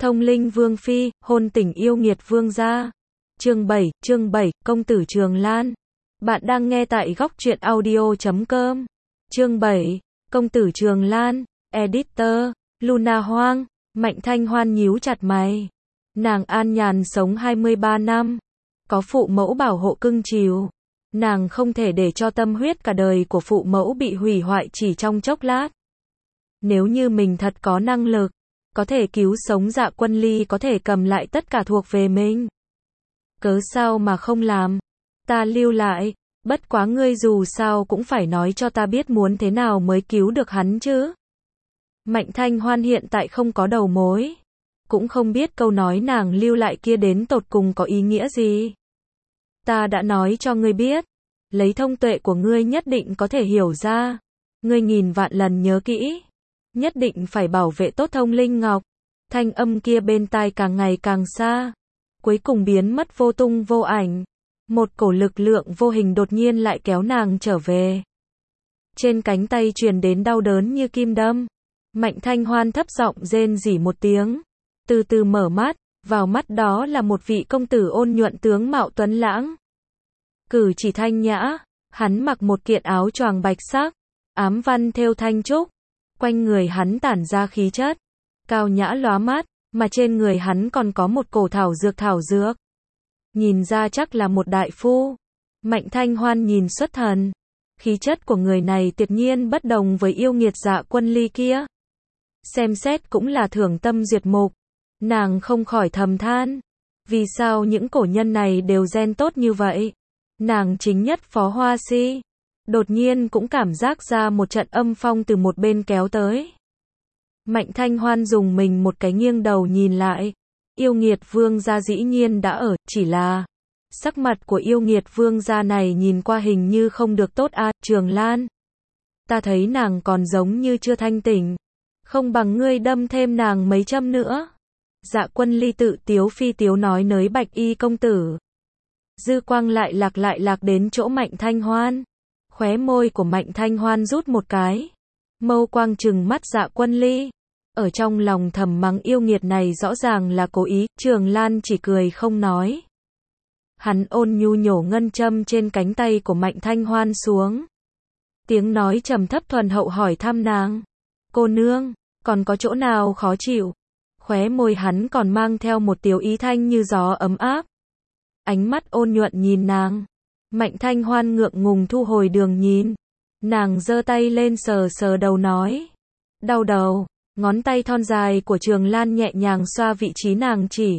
Thông linh vương phi, hôn tình yêu nghiệt vương gia. Chương 7, công tử Trường Lan. Bạn đang nghe tại góc truyện audio.com. Chương 7, công tử Trường Lan, editor, Luna Hoang. Mạnh Thanh Hoan nhíu chặt mày. Nàng an nhàn sống 23 năm. Có phụ mẫu bảo hộ cưng chiều. Nàng không thể để cho tâm huyết cả đời của phụ mẫu bị hủy hoại chỉ trong chốc lát. Nếu như mình thật có năng lực, có thể cứu sống Dạ Quân Ly, có thể cầm lại tất cả thuộc về mình. Cớ sao mà không làm? Ta lưu lại, bất quá ngươi dù sao cũng phải nói cho ta biết muốn thế nào mới cứu được hắn chứ. Mạnh Thanh Hoan hiện tại không có đầu mối. Cũng không biết câu nói nàng lưu lại kia đến tột cùng có ý nghĩa gì. Ta đã nói cho ngươi biết. Lấy thông tuệ của ngươi nhất định có thể hiểu ra. Ngươi nghìn vạn lần nhớ kỹ. Nhất định phải bảo vệ tốt Thông Linh Ngọc. Thanh âm kia bên tai càng ngày càng xa. Cuối cùng biến mất vô tung vô ảnh. Một cổ lực lượng vô hình đột nhiên lại kéo nàng trở về. Trên cánh tay truyền đến đau đớn như kim đâm. Mạnh Thanh Hoan thấp giọng rên rỉ một tiếng. Từ từ mở mắt, vào mắt đó là một vị công tử ôn nhuận tướng mạo tuấn lãng. Cử chỉ thanh nhã, hắn mặc một kiện áo choàng bạch sắc, ám văn thêu thanh trúc. Quanh người hắn tản ra khí chất cao nhã lóa mắt, mà trên người hắn còn có một cổ thảo dược. Nhìn ra chắc là một đại phu. Mạnh Thanh Hoan nhìn xuất thần. Khí chất của người này tuyệt nhiên bất đồng với yêu nghiệt Dạ Quân Ly kia. Xem xét cũng là thường tâm duyệt mục. Nàng không khỏi thầm than. Vì sao những cổ nhân này đều gen tốt như vậy? Nàng chính nhất Phó Hoa Si. Đột nhiên cũng cảm giác ra một trận âm phong từ một bên kéo tới. Mạnh Thanh Hoan dùng mình một cái nghiêng đầu nhìn lại. Yêu nghiệt vương gia dĩ nhiên đã ở, chỉ là sắc mặt của yêu nghiệt vương gia này nhìn qua hình như không được tốt à. Trường Lan, ta thấy nàng còn giống như chưa thanh tỉnh. Không bằng ngươi đâm thêm nàng mấy châm nữa. Dạ Quân Ly tự tiếu phi tiếu nói nới Bạch Y công tử. Dư quang lại lạc đến chỗ Mạnh Thanh Hoan. Khóe môi của Mạnh Thanh Hoan rút một cái. Mâu quang trừng mắt Dạ Quân Ly. Ở trong lòng thầm mắng yêu nghiệt này rõ ràng là cố ý. Trường Lan chỉ cười không nói. Hắn ôn nhu nhổ ngân châm trên cánh tay của Mạnh Thanh Hoan xuống. Tiếng nói trầm thấp thuần hậu hỏi thăm nàng. Cô nương, còn có chỗ nào khó chịu? Khóe môi hắn còn mang theo một tiểu ý thanh như gió ấm áp. Ánh mắt ôn nhuận nhìn nàng. Mạnh Thanh Hoan ngượng ngùng thu hồi đường nhìn. Nàng giơ tay lên sờ đầu nói. Đau đầu. Ngón tay thon dài của Trường Lan nhẹ nhàng xoa vị trí nàng chỉ.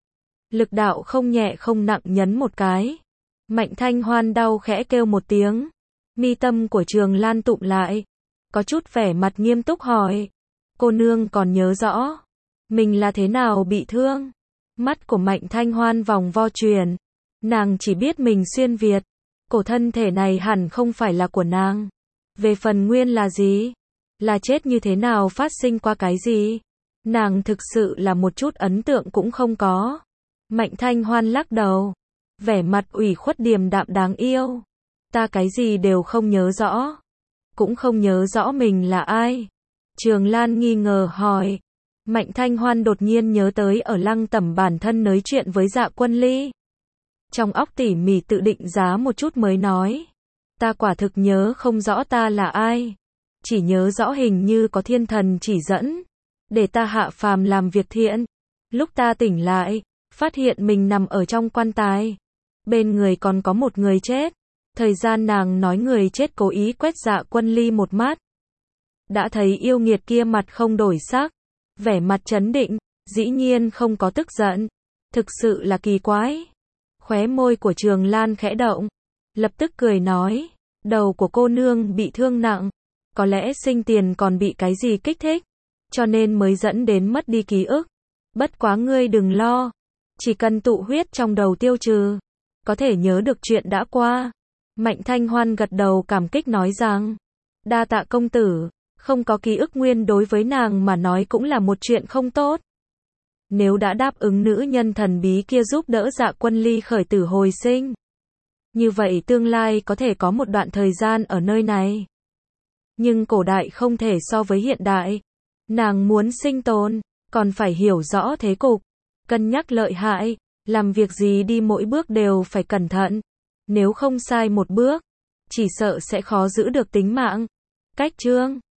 Lực đạo không nhẹ không nặng nhấn một cái. Mạnh Thanh Hoan đau khẽ kêu một tiếng. Mi tâm của Trường Lan tụm lại. Có chút vẻ mặt nghiêm túc hỏi. Cô nương còn nhớ rõ. Mình là thế nào bị thương? Mắt của Mạnh Thanh Hoan vòng vo chuyển. Nàng chỉ biết mình xuyên Việt. Cổ thân thể này hẳn không phải là của nàng. Về phần nguyên là gì? Là chết như thế nào, phát sinh qua cái gì? Nàng thực sự là một chút ấn tượng cũng không có. Mạnh Thanh Hoan lắc đầu. Vẻ mặt ủy khuất điềm đạm đáng yêu. Ta cái gì đều không nhớ rõ. Cũng không nhớ rõ mình là ai. Trường Lan nghi ngờ hỏi. Mạnh Thanh Hoan đột nhiên nhớ tới ở Lăng Tẩm bản thân nói chuyện với Dạ Quân Ly. Trong óc tỉ mỉ tự định giá một chút mới nói. Ta quả thực nhớ không rõ ta là ai. Chỉ nhớ rõ hình như có thiên thần chỉ dẫn. Để ta hạ phàm làm việc thiện. Lúc ta tỉnh lại, phát hiện mình nằm ở trong quan tài. Bên người còn có một người chết. Thời gian nàng nói người chết cố ý quét Dạ Quân Ly một mắt. Đã thấy yêu nghiệt kia mặt không đổi sắc. Vẻ mặt trấn định, dĩ nhiên không có tức giận. Thực sự là kỳ quái. Khóe môi của Trường Lan khẽ động. Lập tức cười nói. Đầu của cô nương bị thương nặng. Có lẽ sinh tiền còn bị cái gì kích thích. Cho nên mới dẫn đến mất đi ký ức. Bất quá ngươi đừng lo. Chỉ cần tụ huyết trong đầu tiêu trừ. Có thể nhớ được chuyện đã qua. Mạnh Thanh Hoan gật đầu cảm kích nói rằng. Đa tạ công tử. Không có ký ức nguyên đối với nàng mà nói cũng là một chuyện không tốt. Nếu đã đáp ứng nữ nhân thần bí kia giúp đỡ Dạ Quân Ly khởi tử hồi sinh. Như vậy tương lai có thể có một đoạn thời gian ở nơi này. Nhưng cổ đại không thể so với hiện đại. Nàng muốn sinh tồn, còn phải hiểu rõ thế cục, cân nhắc lợi hại, làm việc gì đi mỗi bước đều phải cẩn thận. Nếu không sai một bước, chỉ sợ sẽ khó giữ được tính mạng. Cách chương